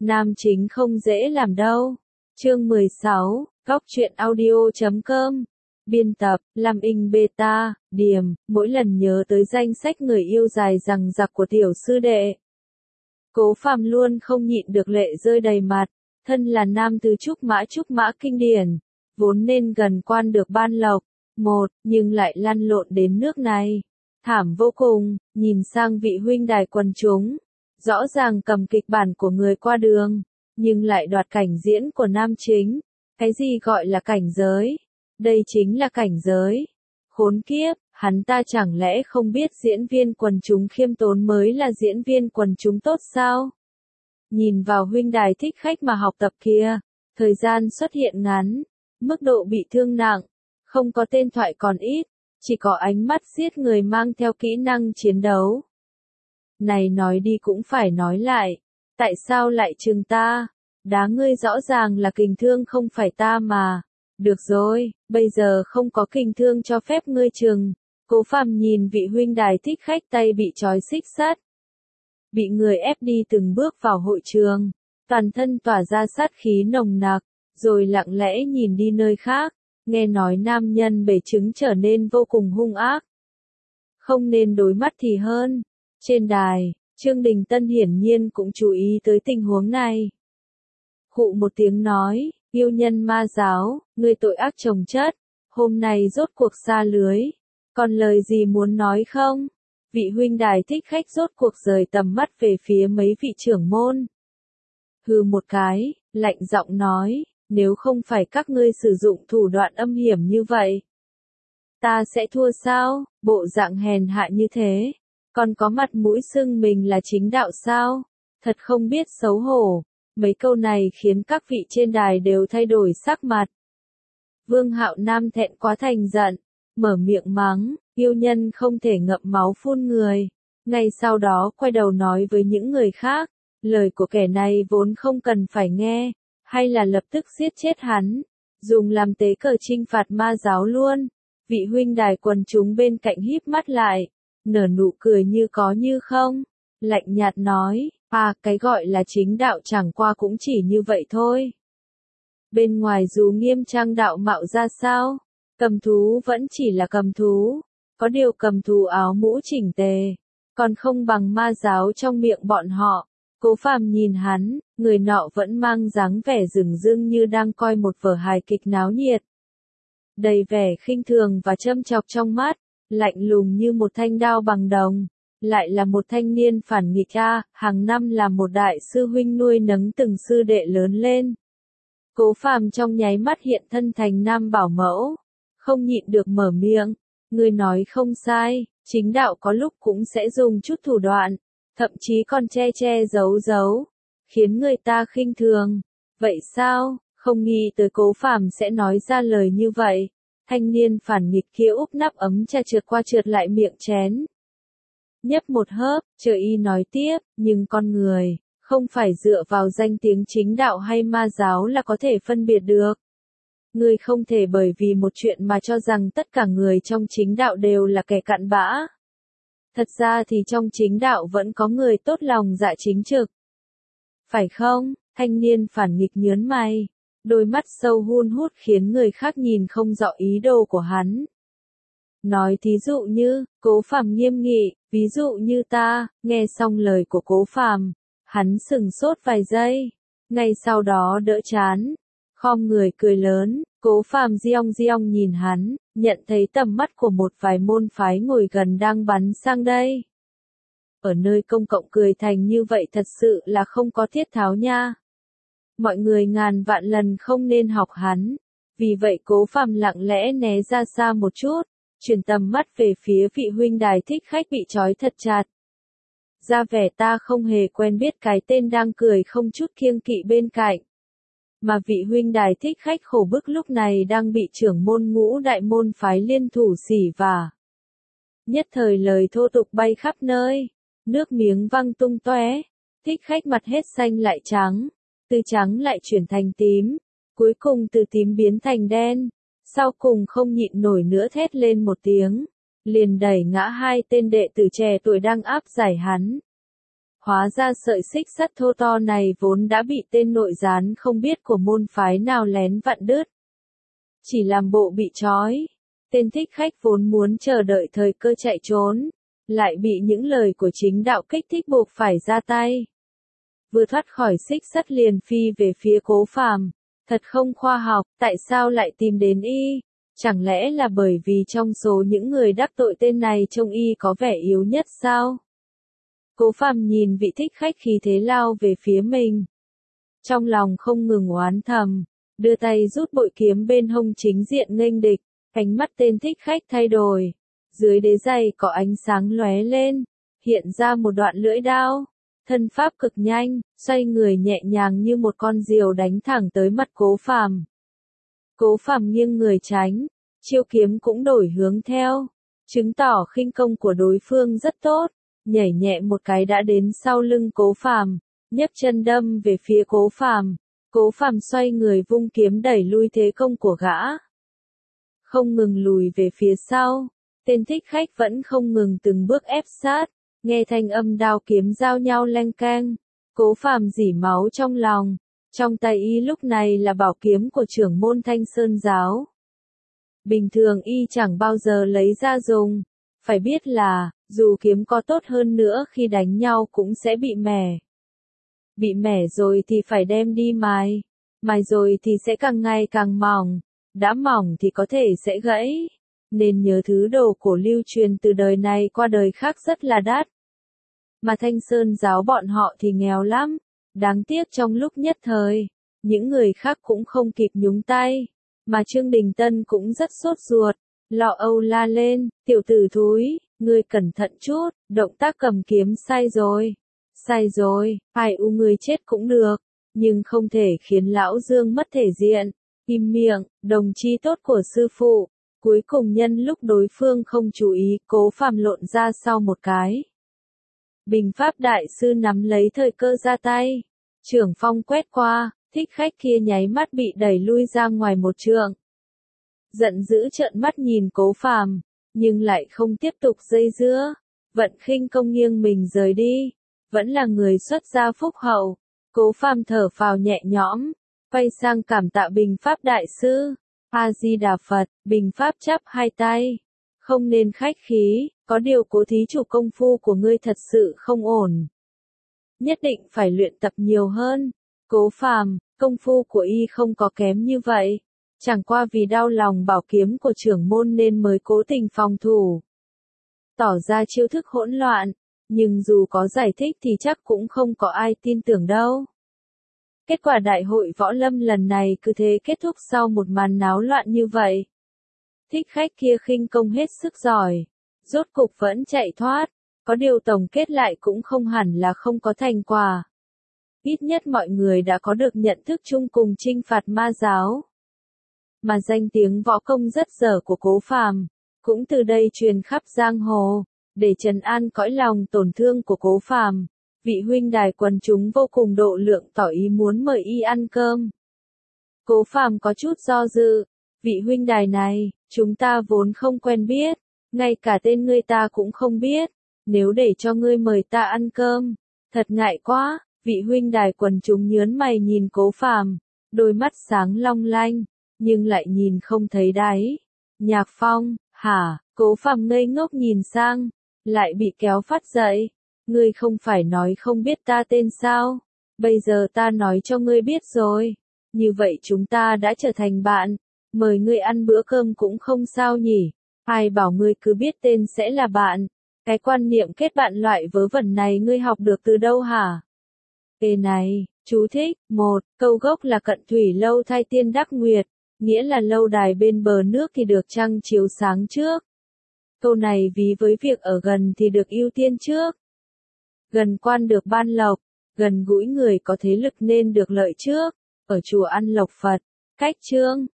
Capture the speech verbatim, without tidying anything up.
Nam chính không dễ làm đâu. Chương mười sáu, Góc truyện audio chấm com. Biên tập, Lam Inh Beta, Điềm, mỗi lần nhớ tới danh sách người yêu dài dằng dặc của tiểu sư đệ. Cố Phàm luôn không nhịn được lệ rơi đầy mặt, thân là nam tứ trúc mã trúc mã kinh điển, vốn nên gần quan được ban lộc, một, nhưng lại lăn lộn đến nước này. Thảm vô cùng, nhìn sang vị huynh đài quần chúng, rõ ràng cầm kịch bản của người qua đường, nhưng lại đoạt cảnh diễn của nam chính. Cái gì gọi là cảnh giới? Đây chính là cảnh giới. Khốn kiếp, hắn ta chẳng lẽ không biết diễn viên quần chúng khiêm tốn mới là diễn viên quần chúng tốt sao? Nhìn vào huynh đài thích khách mà học tập kia, thời gian xuất hiện ngắn, mức độ bị thương nặng, không có tên thoại còn ít, chỉ có ánh mắt giết người mang theo kỹ năng chiến đấu. Này nói đi cũng phải nói lại, tại sao lại trừng ta? Đá ngươi rõ ràng là kình thương không phải ta mà. Được rồi, bây giờ không có kình thương cho phép ngươi trừng. Cố Phàm nhìn vị huynh đài thích khách tay bị trói xích sắt, bị người ép đi từng bước vào hội trường, toàn thân tỏa ra sát khí nồng nặc, rồi lặng lẽ nhìn đi nơi khác. Nghe nói nam nhân bể trứng trở nên vô cùng hung ác, không nên đối mắt thì hơn. Trên đài, Trương Đình Tân hiển nhiên cũng chú ý tới tình huống này. Khụ một tiếng nói, yêu nhân ma giáo, ngươi tội ác chồng chất, hôm nay rốt cuộc xa lưới, còn lời gì muốn nói không? Vị huynh đài thích khách rốt cuộc rời tầm mắt về phía mấy vị trưởng môn. Hừ một cái, lạnh giọng nói, nếu không phải các ngươi sử dụng thủ đoạn âm hiểm như vậy, ta sẽ thua sao? Bộ dạng hèn hạ như thế, còn có mặt mũi xưng mình là chính đạo sao? Thật không biết xấu hổ. Mấy câu này khiến các vị trên đài đều thay đổi sắc mặt. Vương Hạo Nam thẹn quá thành giận, mở miệng mắng, yêu nhân không thể ngậm máu phun người. Ngay sau đó quay đầu nói với những người khác, lời của kẻ này vốn không cần phải nghe, hay là lập tức giết chết hắn, dùng làm tế cờ trinh phạt ma giáo luôn. Vị huynh đài quần chúng bên cạnh híp mắt lại, nở nụ cười như có như không, lạnh nhạt nói, à, cái gọi là chính đạo chẳng qua cũng chỉ như vậy thôi. Bên ngoài dù nghiêm trang đạo mạo ra sao, cầm thú vẫn chỉ là cầm thú, có điều cầm thú áo mũ chỉnh tề, còn không bằng ma giáo trong miệng bọn họ. Cố Phàm nhìn hắn, người nọ vẫn mang dáng vẻ rừng rưng như đang coi một vở hài kịch náo nhiệt. Đầy vẻ khinh thường và châm chọc trong mắt, lạnh lùng như một thanh đao bằng đồng. Lại là một thanh niên phản nghịch a, hàng năm là một đại sư huynh nuôi nấng từng sư đệ lớn lên. Cố Phàm trong nháy mắt hiện thân thành nam bảo mẫu, không nhịn được mở miệng, người nói không sai, chính đạo có lúc cũng sẽ dùng chút thủ đoạn, thậm chí còn che che giấu giấu, khiến người ta khinh thường. Vậy sao? Không nghĩ tới Cố Phàm sẽ nói ra lời như vậy. Thanh niên phản nghịch kia úp nắp ấm trà trượt qua trượt lại miệng chén. Nhấp một hớp, chờ y nói tiếp, nhưng con người, không phải dựa vào danh tiếng chính đạo hay ma giáo là có thể phân biệt được. Ngươi không thể bởi vì một chuyện mà cho rằng tất cả người trong chính đạo đều là kẻ cặn bã. Thật ra thì trong chính đạo vẫn có người tốt lòng dạ chính trực. Phải không? Thanh niên phản nghịch nhớn mày, đôi mắt sâu hun hút khiến người khác nhìn không rõ ý đồ của hắn. Nói thí dụ như, Cố Phàm nghiêm nghị, ví dụ như ta. Nghe xong lời của Cố Phàm, hắn sừng sốt vài giây, ngay sau đó đỡ chán, khom người cười lớn. Cố Phàm giong giong nhìn hắn, nhận thấy tầm mắt của một vài môn phái ngồi gần đang bắn sang đây. Ở nơi công cộng cười thành như vậy thật sự là không có thiết tháo nha. Mọi người ngàn vạn lần không nên học hắn. Vì vậy Cố Phàm lặng lẽ né ra xa một chút, chuyển tầm mắt về phía vị huynh đài thích khách bị trói thật chặt. Ra vẻ ta không hề quen biết cái tên đang cười không chút kiêng kỵ bên cạnh. Mà vị huynh đài thích khách khổ bức lúc này đang bị trưởng môn ngũ đại môn phái liên thủ xỉ vả. Nhất thời lời thô tục bay khắp nơi, nước miếng văng tung tóe, thích khách mặt hết xanh lại trắng, từ trắng lại chuyển thành tím, cuối cùng từ tím biến thành đen. Sau cùng không nhịn nổi nữa thét lên một tiếng, liền đẩy ngã hai tên đệ tử trẻ tuổi đang áp giải hắn. Hóa ra sợi xích sắt thô to này vốn đã bị tên nội gián không biết của môn phái nào lén vặn đứt. Chỉ làm bộ bị trói. Tên thích khách vốn muốn chờ đợi thời cơ chạy trốn, lại bị những lời của chính đạo kích thích buộc phải ra tay. Vừa thoát khỏi xích sắt liền phi về phía Cố Phàm. Thật không khoa học, tại sao lại tìm đến y? Chẳng lẽ là bởi vì trong số những người đắc tội tên này trông y có vẻ yếu nhất sao? Cố Phàm nhìn vị thích khách khí thế lao về phía mình. Trong lòng không ngừng oán thầm, đưa tay rút bội kiếm bên hông chính diện nghênh địch, ánh mắt tên thích khách thay đổi. Dưới đế giày có ánh sáng lóe lên, hiện ra một đoạn lưỡi đao. Thân pháp cực nhanh, xoay người nhẹ nhàng như một con diều đánh thẳng tới mặt Cố Phàm. Cố Phàm nghiêng người tránh, chiêu kiếm cũng đổi hướng theo, chứng tỏ khinh công của đối phương rất tốt, nhảy nhẹ một cái đã đến sau lưng Cố Phàm, nhấc chân đâm về phía Cố Phàm. Cố Phàm xoay người vung kiếm đẩy lui thế công của gã. Không ngừng lùi về phía sau, tên thích khách vẫn không ngừng từng bước ép sát. Nghe thanh âm đao kiếm giao nhau leng keng, Cố Phàm rỉ máu trong lòng, trong tay y lúc này là bảo kiếm của trưởng môn Thanh Sơn giáo. Bình thường y chẳng bao giờ lấy ra dùng, phải biết là, dù kiếm có tốt hơn nữa khi đánh nhau cũng sẽ bị mẻ. Bị mẻ rồi thì phải đem đi mài, mài rồi thì sẽ càng ngày càng mỏng, đã mỏng thì có thể sẽ gãy. Nên nhớ thứ đồ cổ lưu truyền từ đời này qua đời khác rất là đắt. Mà Thanh Sơn giáo bọn họ thì nghèo lắm, đáng tiếc trong lúc nhất thời, những người khác cũng không kịp nhúng tay, mà Trương Đình Tân cũng rất sốt ruột, lo âu la lên, tiểu tử thúi, ngươi cẩn thận chút, động tác cầm kiếm sai rồi, sai rồi, ai u ngươi chết cũng được, nhưng không thể khiến lão Dương mất thể diện, im miệng, đồng chi tốt của sư phụ. Cuối cùng nhân lúc đối phương không chú ý, Cố Phàm lộn ra sau một cái. Bình Pháp đại sư nắm lấy thời cơ ra tay. Trưởng phong quét qua, thích khách kia nháy mắt bị đẩy lui ra ngoài một trượng. Giận dữ trợn mắt nhìn Cố Phàm, nhưng lại không tiếp tục dây dưa. Vận khinh công nghiêng mình rời đi. Vẫn là người xuất gia phúc hậu. Cố Phàm thở phào nhẹ nhõm, quay sang cảm tạ Bình Pháp đại sư. A-di-đà Phật, Bình Pháp chắp hai tay. Không nên khách khí, có điều Cố thí chủ công phu của ngươi thật sự không ổn. Nhất định phải luyện tập nhiều hơn. Cố Phàm, công phu của y không có kém như vậy. Chẳng qua vì đau lòng bảo kiếm của trưởng môn nên mới cố tình phòng thủ. Tỏ ra chiêu thức hỗn loạn, nhưng dù có giải thích thì chắc cũng không có ai tin tưởng đâu. Kết quả đại hội võ lâm lần này cứ thế kết thúc sau một màn náo loạn như vậy. Thích khách kia khinh công hết sức giỏi, rốt cục vẫn chạy thoát, có điều tổng kết lại cũng không hẳn là không có thành quả. Ít nhất mọi người đã có được nhận thức chung cùng chinh phạt ma giáo. Mà danh tiếng võ công rất dở của Cố Phàm cũng từ đây truyền khắp giang hồ, để trấn an cõi lòng tổn thương của Cố Phàm. Vị huynh đài quần chúng vô cùng độ lượng tỏ ý muốn mời y ăn cơm. Cố Phàm có chút do dự, vị huynh đài này, chúng ta vốn không quen biết, ngay cả tên ngươi ta cũng không biết, nếu để cho ngươi mời ta ăn cơm, thật ngại quá. Vị huynh đài quần chúng nhớn mày nhìn Cố Phàm, đôi mắt sáng long lanh, nhưng lại nhìn không thấy đáy. Nhạc Phong, hả? Cố Phàm ngây ngốc nhìn sang, lại bị kéo phát dậy. Ngươi không phải nói không biết ta tên sao? Bây giờ ta nói cho ngươi biết rồi. Như vậy chúng ta đã trở thành bạn. Mời ngươi ăn bữa cơm cũng không sao nhỉ? Ai bảo ngươi cứ biết tên sẽ là bạn? Cái quan niệm kết bạn loại vớ vẩn này ngươi học được từ đâu hả? Ê này, chú thích, một, câu gốc là cận thủy lâu thai tiên đắc nguyệt, nghĩa là lâu đài bên bờ nước thì được trăng chiếu sáng trước. Câu này ví với việc ở gần thì được ưu tiên trước. Gần quan được ban lộc, gần gũi người có thế lực nên được lợi trước. Ở chùa ăn lộc Phật, cách chương,